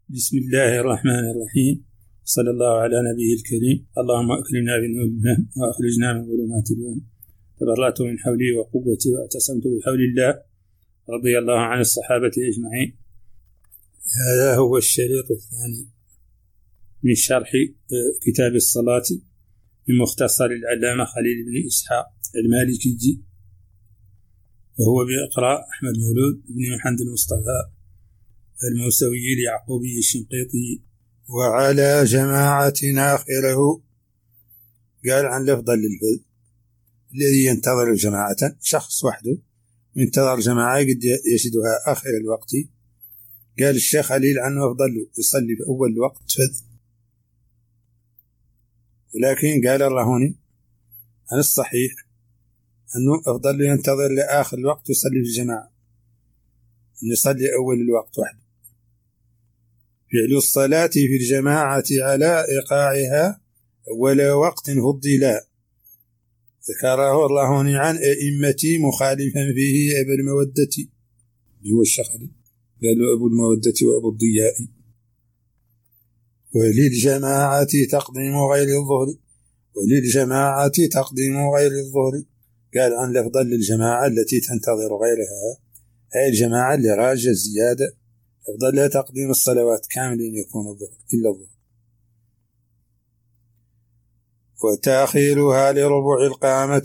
بسم الله الرحمن الرحيم. صلى الله على نبيه الكريم. اللهم أكرمنا بنور الفهم وأخرجنا من ظلمات الوهم. تبرأت من حولي وقوتي واعتصمت بحول الله. رضي الله عن الصحابة أجمعين. هذا هو الشريط الثاني من شرح كتاب الصلاة من مختصر العلامة خليل بن إسحاق المالكي، وهو بإقراء أحمد مولود بن محمد المصطفى الموسوي اليعقوبي الشنقيطي. وعلى جماعة آخره قال عن الأفضل للفذ الذي ينتظر جماعة، شخص وحده ينتظر جماعة قد يشهدها آخر الوقت. قال الشيخ خليل عنه أفضل يصلي في أول الوقت فذ، ولكن قال الرهوني عن الصحيح أنه أفضل ينتظر لآخر الوقت يصلي في الجماعة، يصلي أول الوقت وحده. فعل الصلاة في الجماعة على إيقاعها أول وقت فضلا، ذكره الرهوني عن أئمتي مخالفا فيه أبو المودة، هو الشخري قالوا أبو المودة وأبو الضياء. وللجماعة تقديم غير الظهر، قال عن الأفضل للجماعة التي تنتظر غيرها، أي الجماعة اللي راجة الزيادة أفضل لها تقديم الصلوات كاملين يكون الظهر إلا الظهر، وتأخيرها لربع القامة.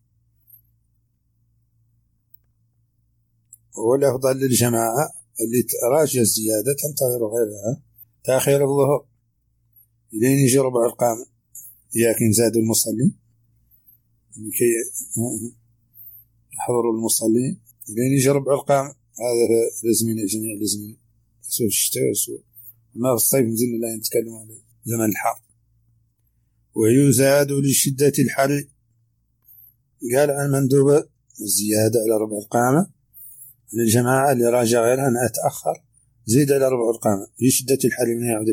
والأفضل للجماعة اللي راجة الزيادة تنتظر غيرها تأخير الظهر إلين يجي ربع القامة، لكن زادوا المصلين لكي يحضروا المصلين إلين يجي ربع القامة. هذا لازمين جميع لازمين، سوى الشتاء سوى ما في الصيف نزلنا لا نتكلم على زمن الحر. ويزاد لشدة الحر، قال عن مندوبة الزيادة على ربع القامة عن الجماعة اللي راجع غيرها أنها تأخر زيد على ربع القامة لشدة الحر من يعود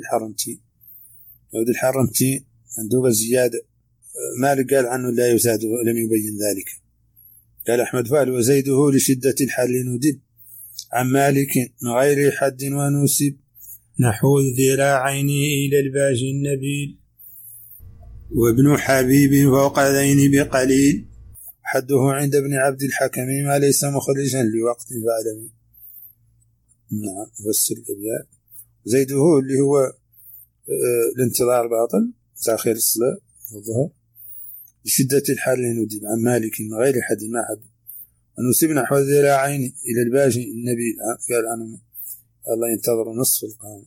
الحرمتين مندوبة الزيادة. مالك قال عنه لا يزاد ولم يبين ذلك. قال أحمد فعل وزيده لشدة الحر ندب عن مالك من غير حد ونسب نحو الذراعين إلى الباج النبيل، وابن حبيب فوق ذين بقليل، حده عند ابن عبد الحكم ما ليس مخرجا لوقت فعلمي. نعم وسر الأبيات. زيده اللي هو الانتظار باطل تأخير الصلاة الظهر لشدة الحر ندب عن مالك من غير حد ما حد ونسب نحو الذراعين إلى الباج النبي، قال عنه الله ينتظر نصف القامة.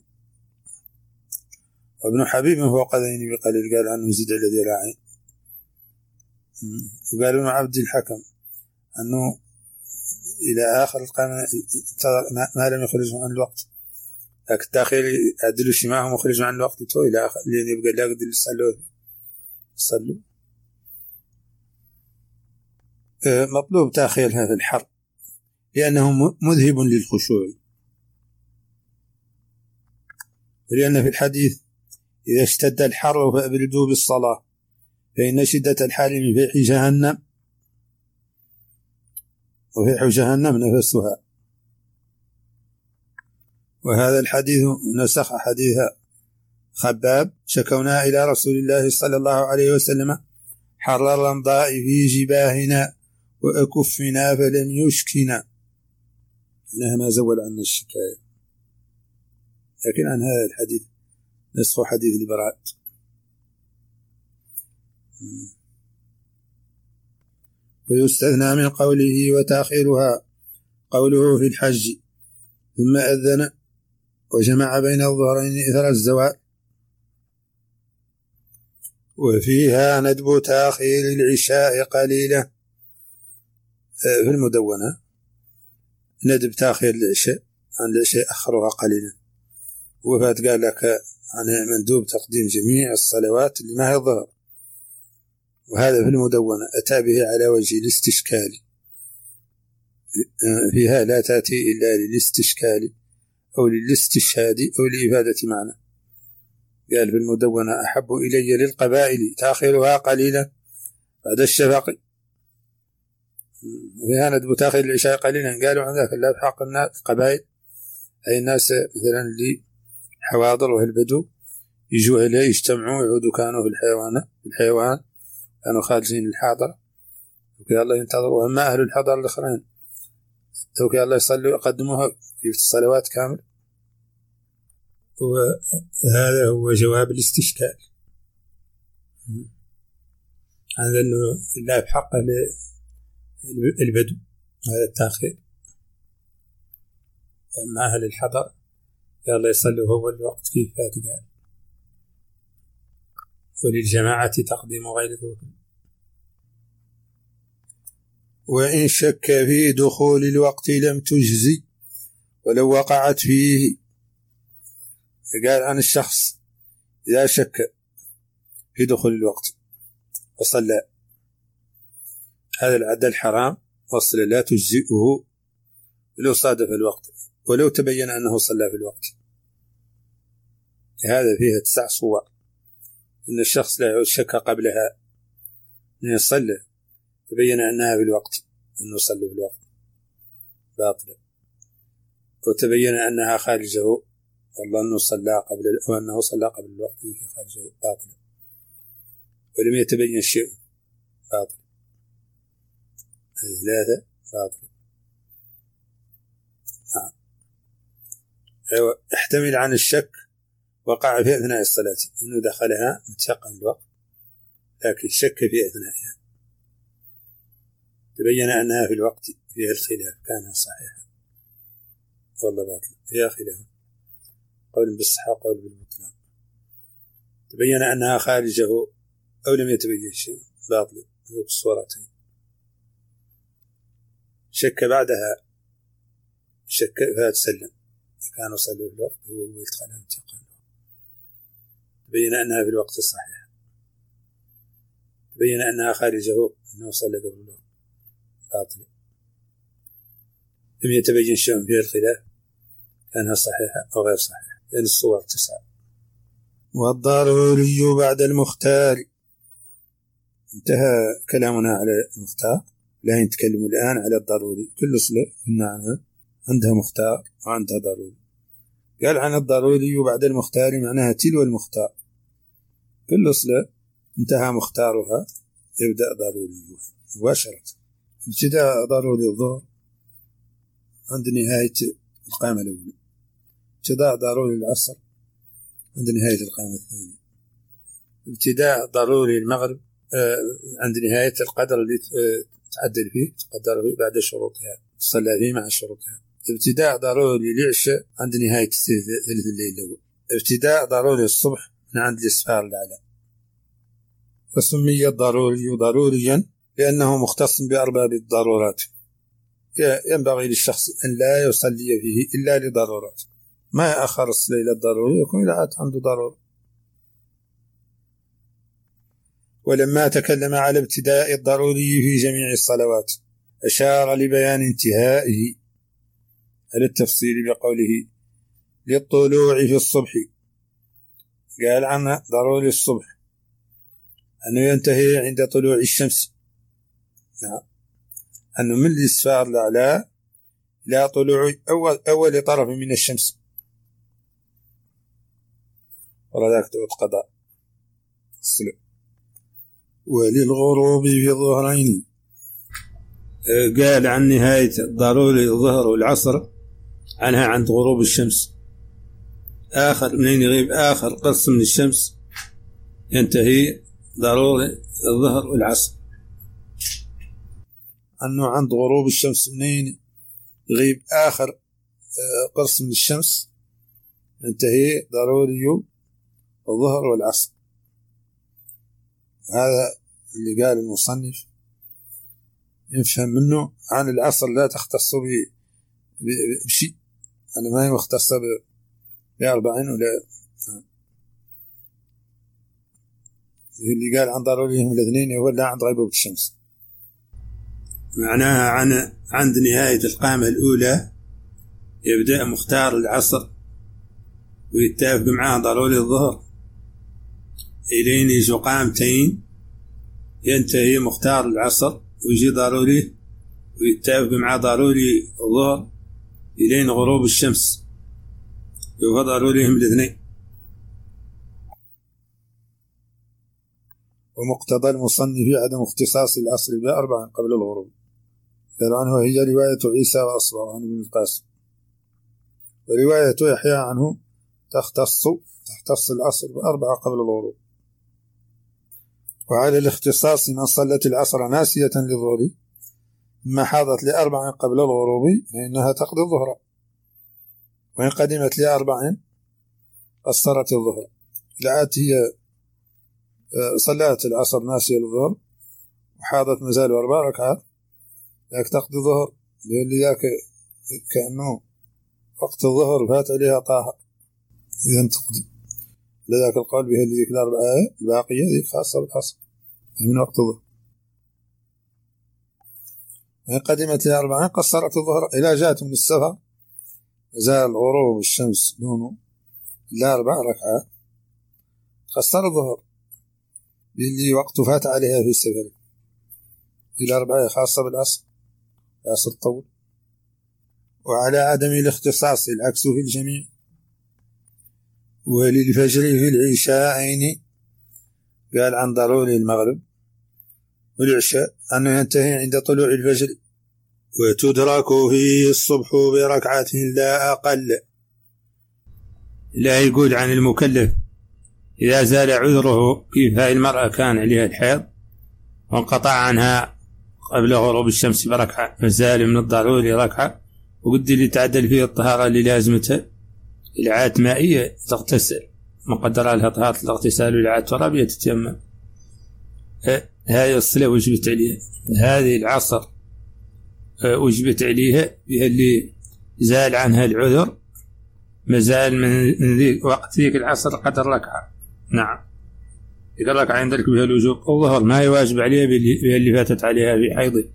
وابن حبيب فوق ذين بقليل قال عنه يزيد على ذراعين. وقال ابن عبد الحكم أنه إلى آخر القامة ما لم يخرجه عن الوقت، لكن التأخير يعدلوا شماعه مخرجه عن الوقت تو إلى آخر لين يبقى لا قد يصلوا. مطلوب تأخيرها في الحر لأنه مذهب للخشوع، ولأن في الحديث إذا اشتد الحر فأبردوا بالصلاة فإن شدة الحر من فيح جهنم، وفيح جهنم نفسها. وهذا الحديث نسخ حديث خباب شكونا إلى رسول الله صلى الله عليه وسلم حر الرمضاء في جباهنا وأكفنا فلم يشكنا، أنها ما زول عنا الشكاية. لكن عن هذا الحديث نسخ حديث البراء. ويستثنى من قوله وتأخيرها قوله في الحج ثم أذن وجمع بين الظهرين إثر الزوال. وفيها ندب تأخير العشاء قليلا، في المدونة ندب تأخير العشاء عن العشاء أخرها قليلا. وفات قال لك عن مندوب تقديم جميع الصلوات اللي ما هي الظهر، وهذا في المدونة أتى به على وجه الاستشكال، فيها لا تأتي إلا للاستشكال أو للاستشهاد أو لإفادة معنى. قال في المدونة أحب إلي للقبائل تأخيرها قليلا بعد الشفق، وفيها ندب تأخير العشاء قليلا. قالوا عن ذاك لا بحق القبائل أي الناس مثلا اللي الحواضر والبدو يجوا إليه يجتمعوا يعودوا كانوا في الحيوان كانوا خارجين الحاضرة وكي الله ينتظروا. أما أهل الحضر الآخرين وكي الله يصلوا يقدموها في الصلوات كامل. وهذا هو جواب الاستشكال هذا أنه لا بحق البدو هذا التأخير. وأما أهل الحضر يا الله يصلوا هو الوقت كيف قال وللجماعة تقديم غير ظهر. وإن شك في دخول الوقت لم تجزي ولو وقعت فيه. قال عن الشخص إذا شك في دخول الوقت وصلى هذا العدد الحرام وصل لا تجزئه ولو صادف الوقت ولو تبين أنه صلى في الوقت. هذا فيها 9 صور. إن الشخص لا يعود شك قبلها أن يصلى تبين أنها في الوقت أنه صلى في الوقت باطل وتبين أنها خارجه والله أنه صلى قبل أو أنه صلى قبل الوقت خارجه باطل ولم يتبين شيء باطل. هذه 3 باطل. احتمل عن الشك وقع في أثناء الصلاة إنه دخلها متيقن الوقت لكن شك في أثنائها تبين أنها في الوقت فيها الخلاف كانها صحيحة والله باطل فيها خلاف قول بالصحة قول بالبطلان. تبين أنها خارجه أو لم يتبين شيء باطل ذوك الصورتين. شك بعدها شك فاتسلم كانوا صلوا في الوقت هو يدخلها متيقن تبين أنها في الوقت الصحيح تبين أنها خارجه أنه صلى قبل الوقت باطل لم يتبين شيء فيها الخلاف كانها صحيحة أو غير صحيحة. لأن الصور 9. والضروري بعد المختار. انتهى كلامنا على المختار لا نتكلم الآن على الضروري. كل صلة قلنا عنها عندها مختار وعندها ضروري. قال عن الضروري بعد المختار معناها تلو المختار. كل صلة انتهى مختارها يبدأ ضروري مباشرة. ابتداء ضروري الظهر عند نهاية القامة الأولى. ابتداء ضروري العصر عند نهاية القامة الثانية. ابتداء ضروري المغرب عند نهاية القدر اللي تعدل فيه تقدر فيه بعد شروطها تصلى فيه مع شروطها. ابتداء ضروري العشاء عند نهاية ثلث الليل الأول. ابتداء ضروري الصبح من عند الإسفار الأعلى. وسمي الضروري ضروريا لأنه مختص بأرباب الضرورات. ينبغي للشخص أن لا يصلي فيه إلا لضرورات. ما يأخر الصلاة إلى الضروري يكون إذا عنده ضرورة. ولما تكلم على ابتداء الضروري في جميع الصلوات أشار لبيان انتهائه على التفصيل بقوله للطلوع في الصبح. قال عنه ضروري الصبح أنه ينتهي عند طلوع الشمس. نعم. أنه من الإسفار الأعلى إلى طلوع أول طرف من الشمس وذاك قضاء الصلاة. وللغروب في الظهرين. قال عن نهاية ضروري الظهر والعصر عنها عند غروب الشمس. آخر منين يغيب آخر قرص من الشمس ينتهي ضروري الظهر والعصر. أنه عند غروب الشمس منين يغيب آخر قرص من الشمس ينتهي ضروري الظهر والعصر. هذا اللي قال المصنف يفهم منه عن العصر لا تختص بشيء. أنا ما هي مختصة ب40 ولا اللي قال عن ضروريهم الاثنين هو لا عند غيبوبة الشمس. معناها عند نهاية القامة الأولى يبدأ مختار العصر ويتفق معاه ضروري الظهر إلين يجوا قامتين ينتهي مختار العصر ويجي ضروري ويتفق معاه ضروري الظهر إلين غروب الشمس. يفضل لهم الاثنين. ومقتضى المصنف عدم اختصاص العصر بأربع قبل الغروب، قال عنه هي رواية عيسى وأصبغ عن ابن القاسم، ورواية يحيى عنه تختص العصر بأربع قبل الغروب. وعلى الاختصاص من صلت العصر ناسية للظهر ما حاضت لأربع قبل الغروب فإنها تقضي الظهر، وإن قدمت لأربع قصرت الظهر. لعات هي صلات العصر ناسية للظهر وحاضت مازال 4 ركعات، ذاك تقضي الظهر، لأن ذاك كأنه وقت الظهر فات عليها طاهر، إذن تقضي. لذلك القول بها اللي يكلا 4 الباقية ذيك خاصة بالعصر من وقت الظهر. وإن قدمت لأربعين قصرت الظهر إلى جاءت من السفر زال غروب الشمس دونه لا 4 ركعات قصر الظهر اللي وقت فات عليها في السفر إلى 4 خاصة بالعصر العصر الطول. وعلى عدم الاختصاص العكس في الجميع. وللفجر في العشاءين قال عن ضروري المغرب والعشاء أنه ينتهي عند طلوع الفجر، وتدرك فيه الصبح بركعة لا أقل. لا يقول عن المكلف إذا زال عذره، كيف هاي المرأة كان عليها الحيض وانقطع عنها قبل غروب الشمس بركعة، فزال من الضروري ركعة، وقد اللي تعدل فيه الطهارة اللي لازمتها العات مائية تغتسل مقدرة لها طهارة الاغتسال، والعات ترابية تتيمم. هذه الصلاة وجبت عليها، هذه العصر وجبت عليها بها اللي زال عنها العذر، مازال من ذيك وقت ذيك العصر قدر ركعة. نعم ذيك الركعة عندك بها الوجوب. الظهر ما يواجب عليها بها اللي فاتت عليها في حيضه.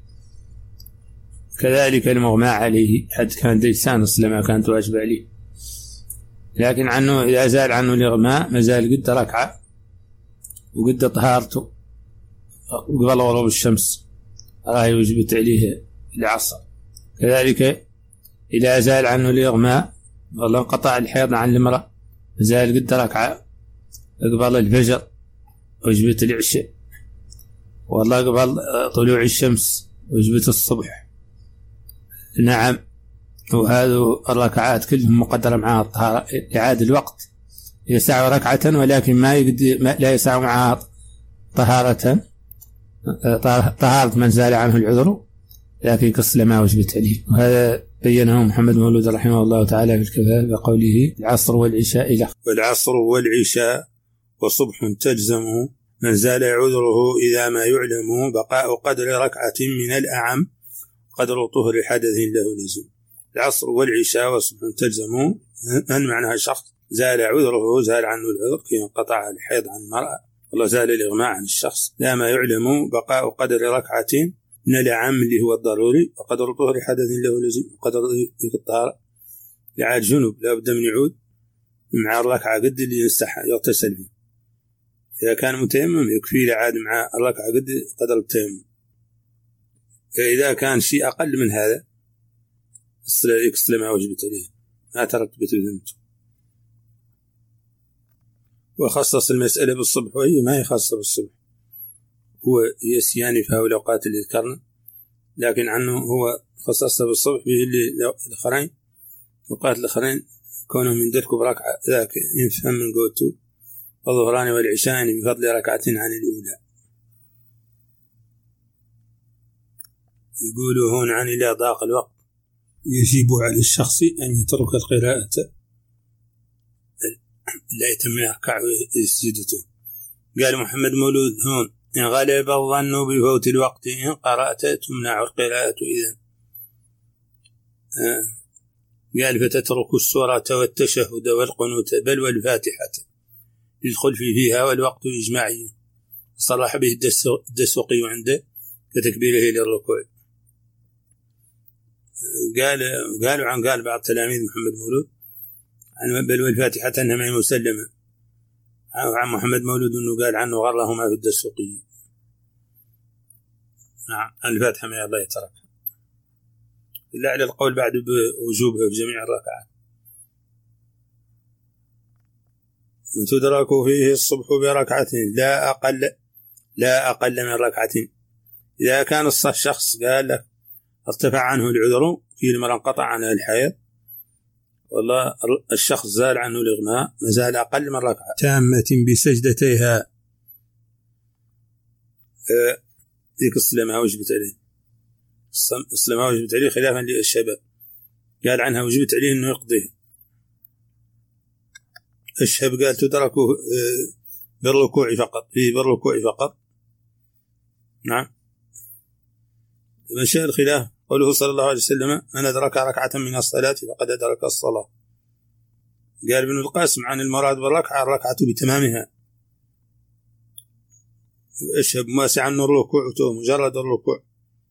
كذلك المغمى عليه حد كان ديسان الصلاة ما كانت واجب عليه، لكن عنه إذا زال عنه الإغماء مازال قد ركعة وقد طهارته قبل غروب الشمس راهي وجبت عليه العصر. كذلك إذا زال عنه الإغماء والله انقطع الحيض عن المرأة مازال قد ركعة قبل الفجر وجبت العشاء، والله قبل طلوع الشمس وجبت الصبح. نعم وهذه الركعات كلهم مقدرة معها الطهارة إعادة الوقت، يسع ركعة ولكن لا يسع معها طهارة من زال عنه العذر، لكن كالصلاة ما وجبت عليه. وهذا بينه محمد مولود رحمه الله تعالى في الكفاف بقوله العصر والعشاء له. والعصر والعشاء وصبح تجزمه من زال عذره إذا ما يعلم بقاء قدر ركعة من الأعم قدر طهر حدث له لزم. العصر والعشاء وصبح تجزمه أن معناها شخص زال عذره، زال عنه العذر كي انقطع الحيض عن المرأة، والله زال الإغماء عن الشخص، لا ما يعلم بقاء قدر ركعة من الأعم اللي هو الضروري وقدر طهر حدث له لزم. قدر ذيك الطهارة لعاد جنوب لا بد من يعود مع الركعة قد اللي يستحى يغتسل فيه. إذا كان متيمم يكفي لعاد مع الركعة قد قدر التيمم. فإذا كان شيء أقل من هذا الصلاة ما وجبت عليه ما ترتبت بذمته. وخصص المسألة بالصبح وهي ما يخصص بالصبح، هو يسياني في هؤلاء الأوقات اللي ذكرنا، لكن عنه هو خصص بالصبح به اللي الآخرين أوقات الآخرين كونهم من ذلك بركعة ذاك يفهم من قوته. الظهران والعشاء بفضل ركعتين عن الأولى. يقولوا هون عن إلى ضاق الوقت يجب على الشخص أن يترك القراءة لا يتم يركع ويسجدته. قال محمد مولود هون إن غلب الظن بفوت الوقت إن قرأت تمنع القراءة إذن. قال فتترك السورة والتشهد والقنوت بل والفاتحة للخلف فيها والوقت إجماعي صرح به الدسوقي عنده كتكبيره للركوع. قال بعض تلاميذ محمد مولود عن بل والفاتحة أنها مسلمة، عن محمد مولود أنه قال عنه غرهما في الدسوقي. نعم الفاتحة ما الله يترك إلا على القول بعد بوجوبها في جميع الركعات. وتدرك فيه الصبح بركعتين لا أقل من ركعتين. إذا كان الشخص قال لك ارتفع عنه العذر في المرأة انقطع عنها الحيض، والله الشخص زال عنه الإغماء، مازال أقل من ركعة تامة بسجدتيها. ذيك الصلاة ما وجبت عليه، الصلاة ما وجبت عليه خلافا للشباب، قال عنها وجبت عليه أنه يقضيها. الشهب قال تدرك بالركوع فقط، فيه بالركوع فقط. نعم. مشى الخلاف قوله صلى الله عليه وسلم من أدرك ركعة من الصلاة فقد أدرك الصلاة. قال ابن القاسم عن المراد بالركعة الركعة بتمامها. الشهب واسع عنه الركوع مجرد الركوع.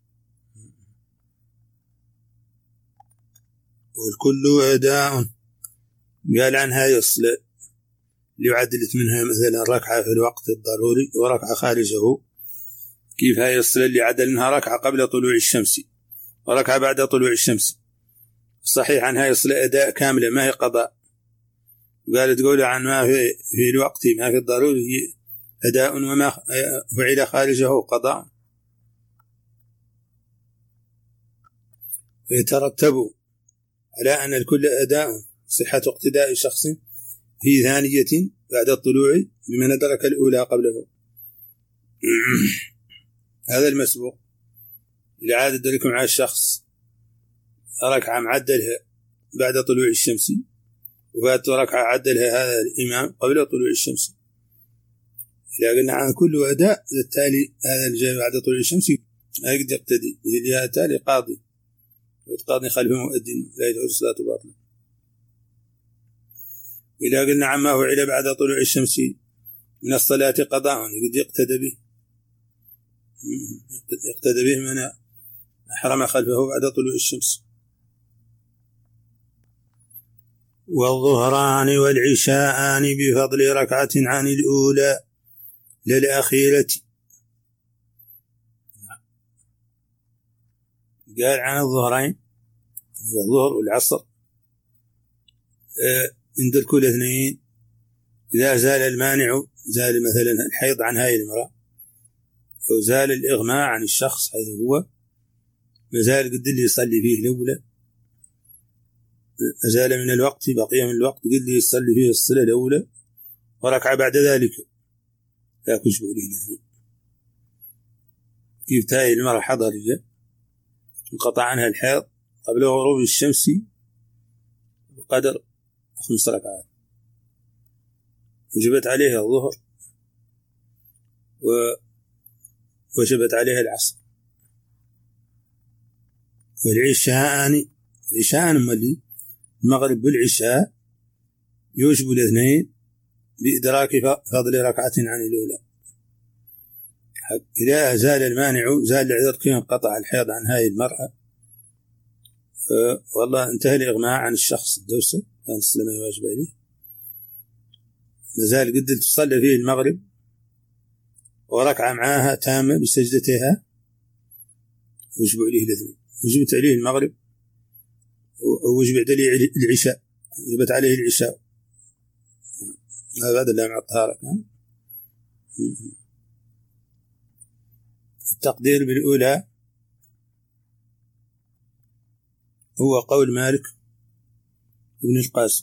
والكل أداء قال عنها يصل ليعدلت منها مثلا ركعة في الوقت الضروري وركعة خارجه. كيف هاي يصل اللي عدل منها ركعة قبل طلوع الشمس وركعة بعد طلوع الشمس؟ صحيح عنها يصل أداء كاملة ما هي قضاء. قالت قولها عن ما في الوقت ما في الضروري أداء وما فعل خارجه قضاء. ويترتب على أن الكل أداء صحة اقتداء شخص في ثانية بعد الطلوع بمن أدرك الأولى قبله. هذا المسبوق إذا عاد ذلك مع الشخص ركعة معدلها بعد طلوع الشمس وفات ركعة عدلها هذا الإمام قبل طلوع الشمس، إذا قلنا عن كل أداء التالي هذا الجاي بعد طلوع الشمس لا يقدر يقتدي، إذا التالي قاضي وتقاضي خلفه مؤذن لا يدعو الصلاة باطلة. وإذا قلنا عما فعل بعد طلوع الشمس من الصلاة قضاء يقد يقتدى به من أحرم خلفه بعد طلوع الشمس. والظهران والعشاءان بفضل ركعة عن الأولى للأخيرة. قال عن الظهرين والظهر والعصر عند الكل اثنين إذا زال المانع، زال مثلا الحيض عن هاي المرأة أو زال الإغماء عن الشخص حيث هو مازال قد اللي يصلي فيه الأولى، مازال من الوقت بقي من الوقت قد اللي يصلي فيه الصلاة الأولى وركع بعد ذلك لا كشف عليه الاثنين. كيف تاي المرأة حضرية انقطع عنها الحيض قبل غروب الشمس بقدر 5 ركعات وجبت عليها الظهر وجبت عليها العصر. والعشاء ملي المغرب والعشاء يوجب الاثنين بإدراك فضل ركعة عن الأولى. إذا زال المانع زال العذر كي انقطع الحيض عن هاي المرأة والله انتهى الإغماء عن الشخص الدوسة كان الصلاة ما يواجب عليه، مازال قد تصلي فيه المغرب وركعة معاها تامة بسجدتها وجب عليه الاثنين، وجبت عليه المغرب ووجبت عليه العشاء، وجبت عليه العشاء هذا لا مع الطهارة. التقدير بالأولى هو قول مالك بن القاسم،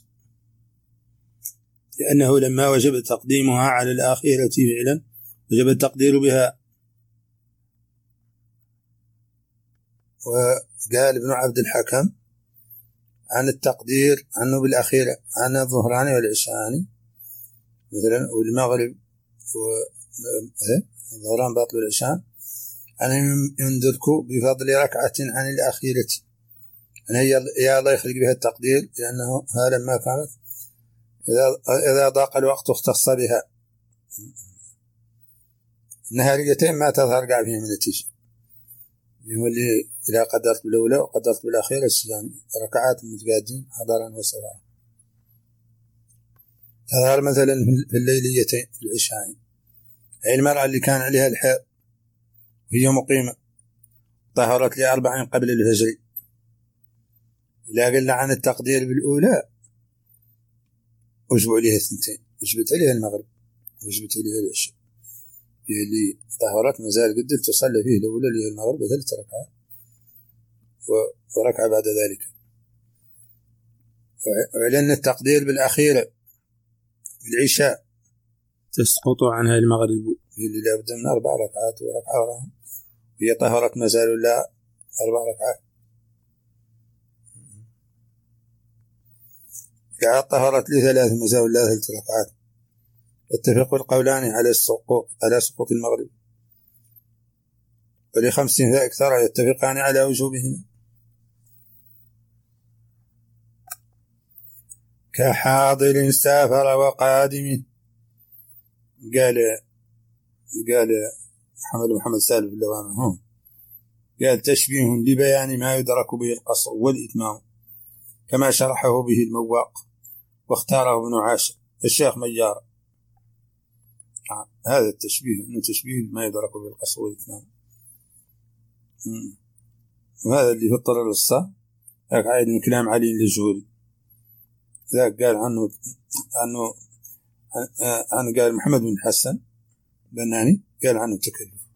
لأنه لما وجب تقديمها على الآخرة فعلا وجب التقدير بها. وقال ابن عبد الحكم عن التقدير عنه بالأخيرة عن الظهران والعشاء مثلا والمغرب والظهران باطل والعشاء أن يندرك بفضل ركعة عن الأخيرة، أن هي يا الله يخلق بها التقدير، لأنه هذا ما فعلت إذا ضاق الوقت اختص بها. النهاريتين ما تظهر قاع فيها من النتيجة، يولي إذا قدرت بالأولى وقدرت بالأخيرة يعني ركعات متقادين حضرا وصفا تظهر مثلا في الليليتين في العشاءين. هي المرأة اللي كان عليها الحيض وهي مقيمة طهرت لي 40 قبل الفجر، إذا قلنا عن التقدير بالأولى وجب عليها 2، وجبت عليها المغرب وجبت عليها العشاء. هي اللي طهرت مازال قد تصلى فيه الأولى اللي هي المغرب 3 ركعات وركعة بعد ذلك. وعلن التقدير بالأخيرة العشاء تسقط عنها المغرب، هي اللي لابد من 4 ركعات وركعة وراها، هي طهرت مازال لا 4 ركعات. إذا طهرت ل3 مازال لا 3 ركعات. اتفق القولان على سقوط المغرب، ول5 فأكثر يتفقان على وجوبهما. كحاضر سافر وقادم. قال محمد سالم اللوامي قال تشبيه لبيان ما يدرك به القصر والإتمام كما شرحه به المواق واختاره ابن عاشر الشيخ ميار. هذا التشبيه إنه تشبيه ما يدرك به القصر والإتمام، وهذا اللي في الطرر الصا ذاك عايد من كلام علي الجوري. ذاك قال عنه قال محمد بن حسن بناني قال عنه تكلف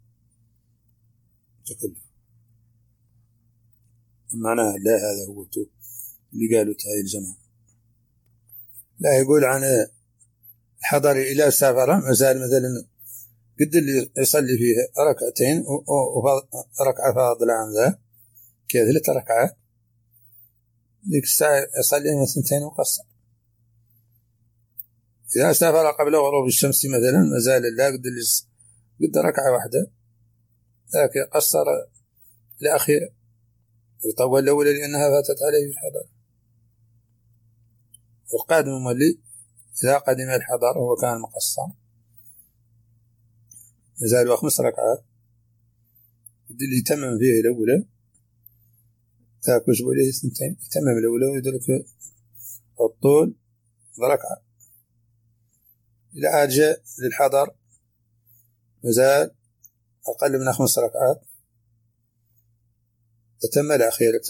معناها لا هذا هو اللي قالوا هاي الجماعة. لا يقول عن الحضر إلى سافر مازال مثلا قد اللي يصلي فيه 2 وركعة فاضلة عن ذا كذا 3 ركعات ذيك الساعة يصلي 2 وقصر. إذا سافر قبل غروب الشمس مثلا مازال لا قد ركعة واحدة لكن قصر الأخير ويطول الأولى لأنها فاتت عليه في الحضر. والقادم مولي إذا قدم الحضر هو كان مقصر مازال 5 ركعات اللي يتمم فيه الأولى ذاك وجب عليه 2 يتمم الأولى ويدرك الطول بركعة. إذا جاء للحضر مازال أقل من 5 ركعات تتم الأخيرة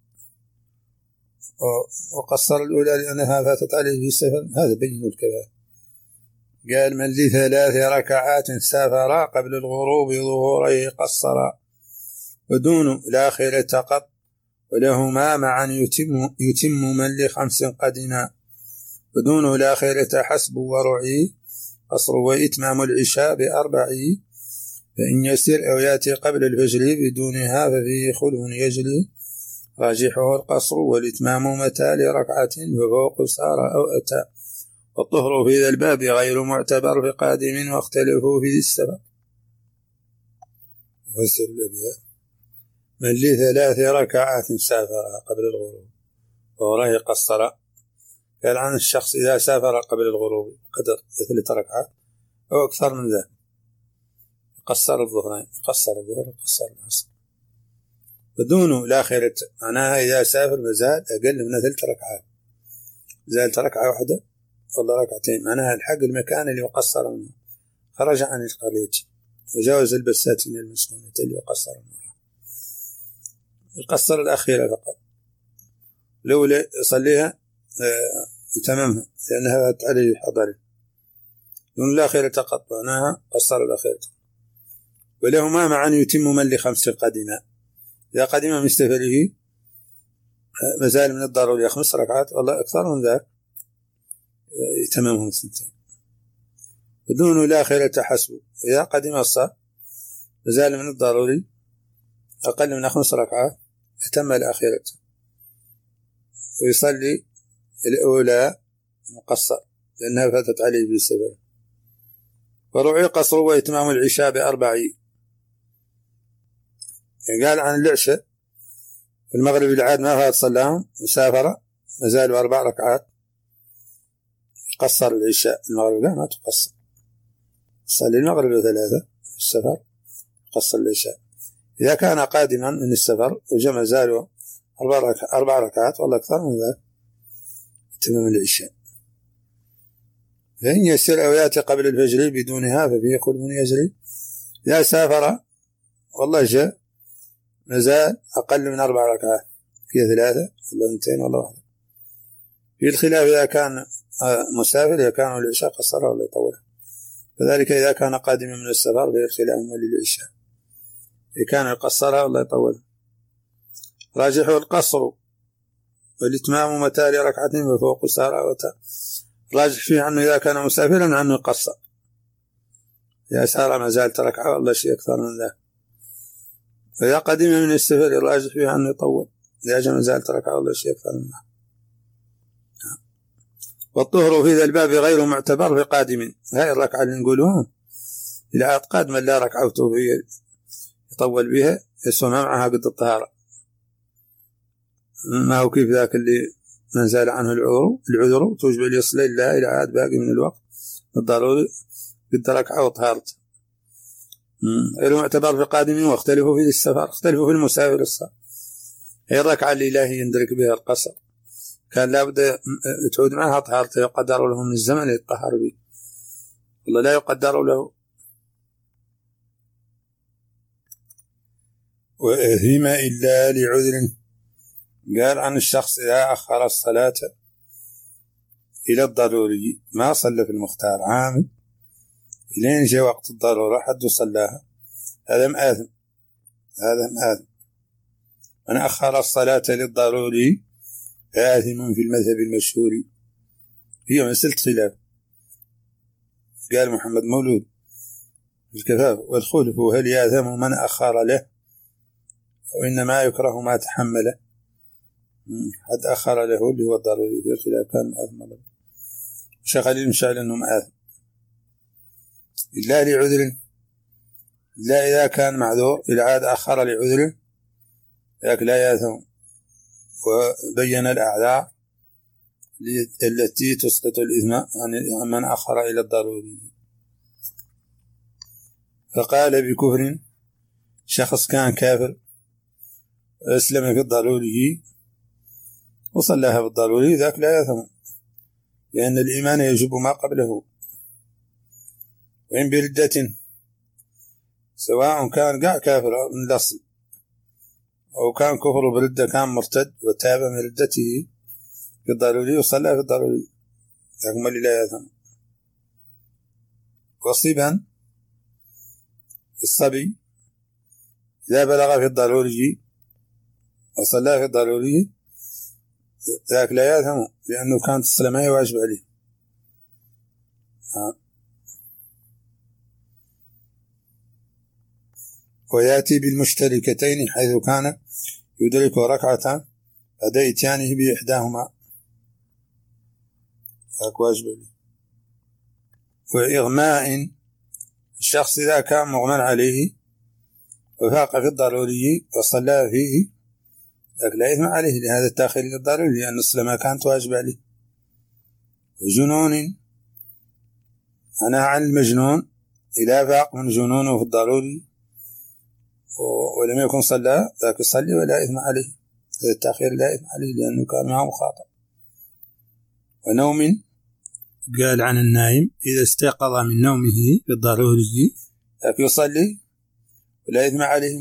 وقصر الأولى لأنها فاتت عليه في السفر. هذا بين الكبائر. قال من ل3 ركعات سافر قبل الغروب ظهوره قصر ودون الآخرة قط ولهما معا يتم من ل5 قدنا ودون الآخرة حسب ورعي قصر وإتمام العشاء ب4 فإن يسير أو يأتي قبل الفجر بدونها ففيه خلف يجري راجحه القصر والإتمام متى لركعة ففوق سار أو أتى. والطهر في ذا الباب غير معتبر في قادم واختلفوا في السبب. من ل3 ركعات سافر قبل الغروب ووراه قصر. قال عن الشخص إذا سافر قبل الغروب قدر 3 ركعات أو أكثر من ذلك قصر الظهرين قصر الظهر وقصر العصر بدون الآخرة. معناها إذا سافر مازال أقل من 3 ركعات زالت ركعة واحدة ولا 2 ركعات معناها الحق المكان اللي يقصر منه خرج عن القرية وجاوز البساتين المسكونة اللي يقصر منه يقصر الأخيرة فقط الأولى يصليها يتممها لأنها فاتت عليه حضره دون الأخيرة قط معناها قصر الأخيرة. ولهما معا يتم من ل5 قدما. إذا قدم من سفره مازال من الضروري 5 ركعات والله أكثر من ذلك يتممهم 2 بدون الآخرة حسب. إذا قدم الصلاة مازال من الضروري أقل من 5 ركعات يتم الآخرة ويصلي الأولى مقصر لأنها فاتت عليه بالسبب. ورعي قصر وإتمام العشاء ب4 قال عن العشاء المغرب العاد ما فات صلاهم وسافر مازالوا 4 ركعات قصر العشاء. المغرب لا ما تقصر صلي المغرب 3 في السفر قصر العشاء. إذا كان قادما من السفر وجمع مازالوا 4 ركعات والله أكثر من ذلك تمام العشاء. فإن يسير أو يأتي قبل الفجر بدونها ففيه خلف يجري. إذا سافر والله جاء مازال أقل من 4 ركعات كي 3 والله 2 والله 1 في الخلاف إذا كان مسافر إذا كان العشاء قصرها ولا يطولها. كذلك إذا كان قادما من السفر فيرسلهما للعشاء، إذا كان يقصرها ولا يطولها. راجحه القصر والإتمام متى لركعتين وفوق سارة وتا. راجح فيه أنه إذا كان مسافرا أنه يقصر، إذا سار ما زالت ركعة والله شيء أكثر من ذلك. وإذا قدم من السفر راجح فيه أنه يطول، إذا جاء ما زالت ركعة والله شيء أكثر من ذلك. والطهر في ذا الباب غير معتبر في قادم. هاي الركعة اللي نقولون إذا عاد قادما لا ركعته يطول بها يسوى معها قد الطهارة، ما هو كيف ذاك اللي من زال عنه العذر توجب ليصلي إلا إلى عاد باقي من الوقت الضروري قد ركعة وطهارته. غير معتبر في قادم. واختلفوا في السفر، اختلفوا في المسافر الصار. هي الركعة اللي لا يندرك بها القصر كان لابد تعود معها طهارته، يقدر له من الزمن يتطهر به والله لا يقدر له. وإثيما إلا لعذر. قال عن الشخص إذا أخر الصلاة إلى الضروري ما صلى في المختار عامد إلين جاء وقت الضرورة حد صلاها، هذا مآثم. من أخر الصلاة للضروري آثم في المذهب المشهور. هي مسألة خلاف. قال محمد مولود في الكفاف والخلف هل ياثم من أخر له وإنما يكره ما تحمله. حد أخر له اللي هو الضروري في الخلاف كان آثم له. شيخ خليل مشعل أنهم آثم إلا لعذر، لا إذا كان معذور إذا عاد أخر لعذر لكن لا ياثم. وبين الأعذار التي تسقط الإثم عن من أخر إلى الضروري. فقال بكفر شخص كان كافر أسلم في الضروري وصلىها بالضروري ذاك لا ياثم، لأن الإيمان يجب ما قبله. وإن بردة سواء كان قاع كافر من الأصل أو كان كفر بردة كان مرتد وتاب من ردته في الضروري وصلى في الضروري يكمل لا ياثم. وصبا الصبي إذا بلغ في الضروري وصلى في الضروري ذاك لا ياثم لأنه كانت الصلاة ما واجب عليه. ويأتي بالمشتركتين حيث كان يدرك ركعة بعد إتيانه بإحداهما ذاك واجب عليه. وإغماء الشخص إذا كان مغمى عليه وفاق في الضروري وصلى فيه ذاك لا إثم عليه لهذا التأخير للضروري لأن الصلاة ما كانت واجب عليه. وجنون أنا عن المجنون إذا فاق من جنونه في الضروري ولم يكن صلى ذاك صلي ولا إثم عليه، هذا التأخير لا إثم عليه لأنه كان معه مخاطب. ونوم قال عن النائم إذا استيقظ من نومه بالضروري ذاك يصلي ولا إثم عليه.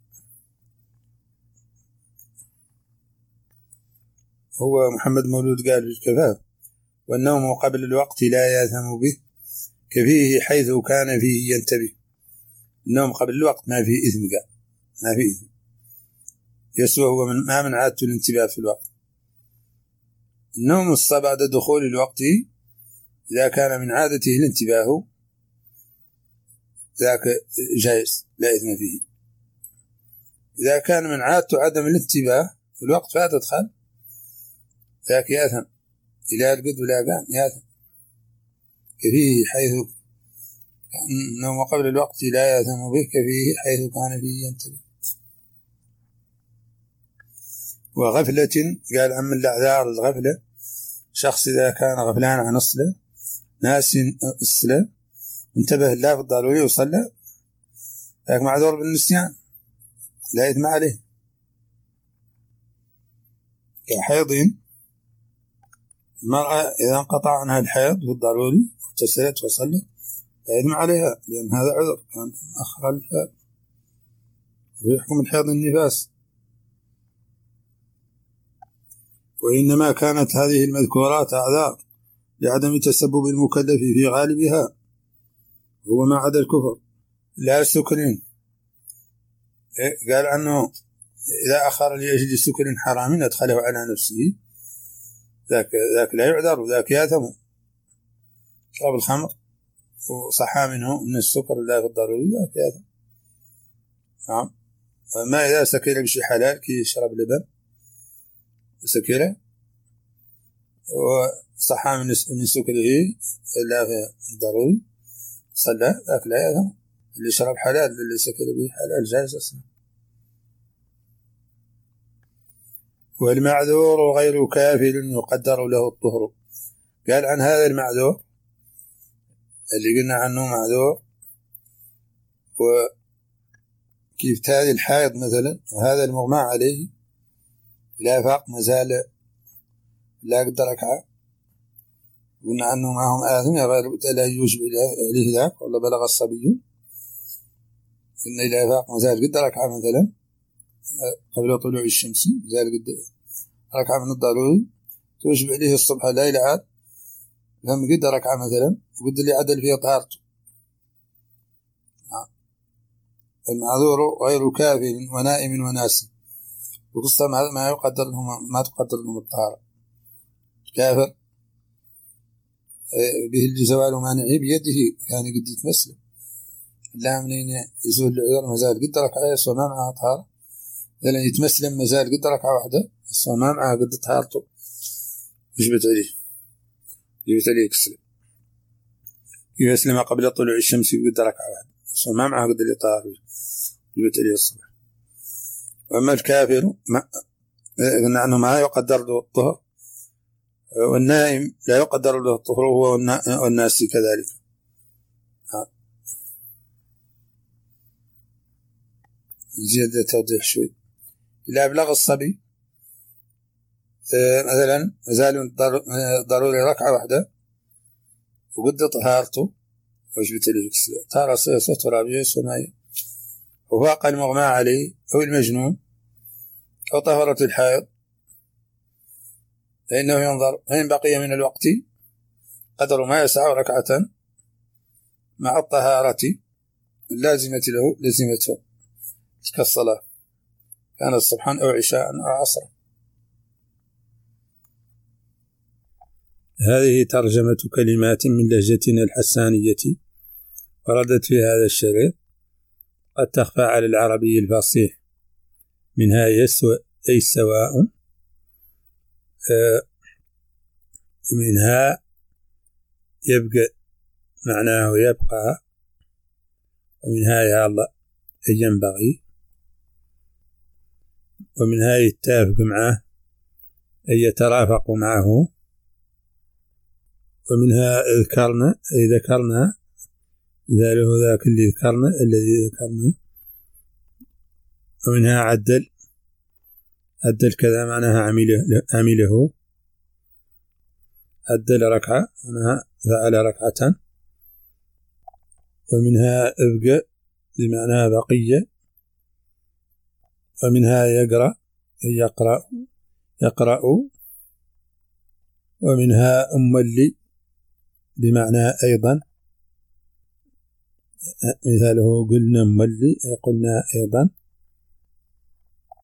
هو محمد مولود قال في الكفاف والنوم قبل الوقت لا ياثم به كفيه حيث كان فيه ينتبه. النوم قبل الوقت ما فيه إثم، قال ما فيه إثم يسوى هو ما من عادته الانتباه في الوقت. النوم الصبح بعد دخول الوقت إذا كان من عادته الانتباه ذاك جائز لا إثم فيه. إذا كان من عادته عدم الانتباه في الوقت فاتدخل ذاك ياثم إلى القد ولا قام ياثم كفيه حيث النوم قبل الوقت لا ياثم به كفيه حيث كان فيه ينتبه. وغفلة قال عن الأعذار الغفلة شخص إذا كان غفلان عن الصلاة ناس الصلاة انتبه الله في الضروري وصلى لكن معذور بالنسيان لا إثم عليه. كحيض المرأة إذا انقطع عنها الحيض في الضروري اغتسلت وصلت لا إثم عليها لأن هذا عذر كان أخر الحيض ويحكم الحيض النفاس. وإنما كانت هذه المذكورات أعذار لعدم تسبب المكلف في غالبها هو ما عدا الكفر لا السكرين. قال عنه إذا أخر لأجل سكر حرام أدخله على نفسه ذاك لا يعذر ذاك ياثم. شرب الخمر وصحى منه من السكر لا في الضروري ذاك ياثم. نعم. وما إذا سكر بشي حلال كي يشرب لبن سكره وصحى من سكره لا في الضروري صلى ذاك لا ياثم. اللي يشرب حلال اللي سكر به حلال جائز أصلا. والمعذور غير كافر يقدر له الطهر. قال عن هذا المعذور اللي قلنا عنه معذور وكيف هذه الحائض مثلا وهذا المغمى عليه لا فاق مازال لا قد ركعة قلنا عنه ما هم آثم غير لا يوجب عليه ذاك ولا بلغ الصبي قلنا لا فاق مازال قد ركعة مثلا قبل طلوع الشمس مازال قد ركعة من الضروري توجب عليه الصبح لا يلعب لما قد ركعة مثلا وقد اللي عدل فيها طهارته. المعذور غير كافر ونائم وناس وقصة ما يقدر لهم ما تقدر لهم الطهارة. كافر به الجزوال مانعي بيده كان قد يتمسلم لا منين يزول العذر مازال قد ركعة يسوى ما معها طهارة لأن يتمسلم مازال قد ركعة واحدة يسوى ما معها قد طهارته وجبت عليه يكسلم يسلم قبل طلوع الشمس قد ركعة واحدة يسوى ما معها قد اللي طهار وجبت عليه الصبح. وأما الكافر قلنا عنه ما يقدر له الطهر والنائم لا يقدر له الطهر هو والناس كذلك. زيادة توضيح شوي. إذا أبلغ الصبي مثلا مازال ضروري ركعة واحدة وقد طهارته وجبت له طهارة صوت رابعة سماية وفاق المغمى عليه أو المجنون أو طهرة الحائض فإنه ينظر إن بقي من الوقت قدر ما يسع ركعة مع الطهارة اللازمة له لزمته كالصلاة كانت صبحا أو عشاء أو عصرا. هذه ترجمة كلمات من لهجتنا الحسانية وردت في هذا الشريط قد تخفى على العربي الفصيح منها يسوى أي سواء منها يبقى معناه يبقى ومنها يا الله أي ينبغي ومنها يتفق معه أي يترافق معه ومنها ذكرنا أي ذكرنا إذا له ذاك اللي ذكرنا الذي ذكرنا ومنها عدل كذا معناها عمله عدل ركعة معناها فعل ركعة ومنها ابقى بمعناها بقية ومنها يقرأ أي يقرأ ومنها أملي بمعنى أيضا مثاله قلنا مولي قلنا أيضا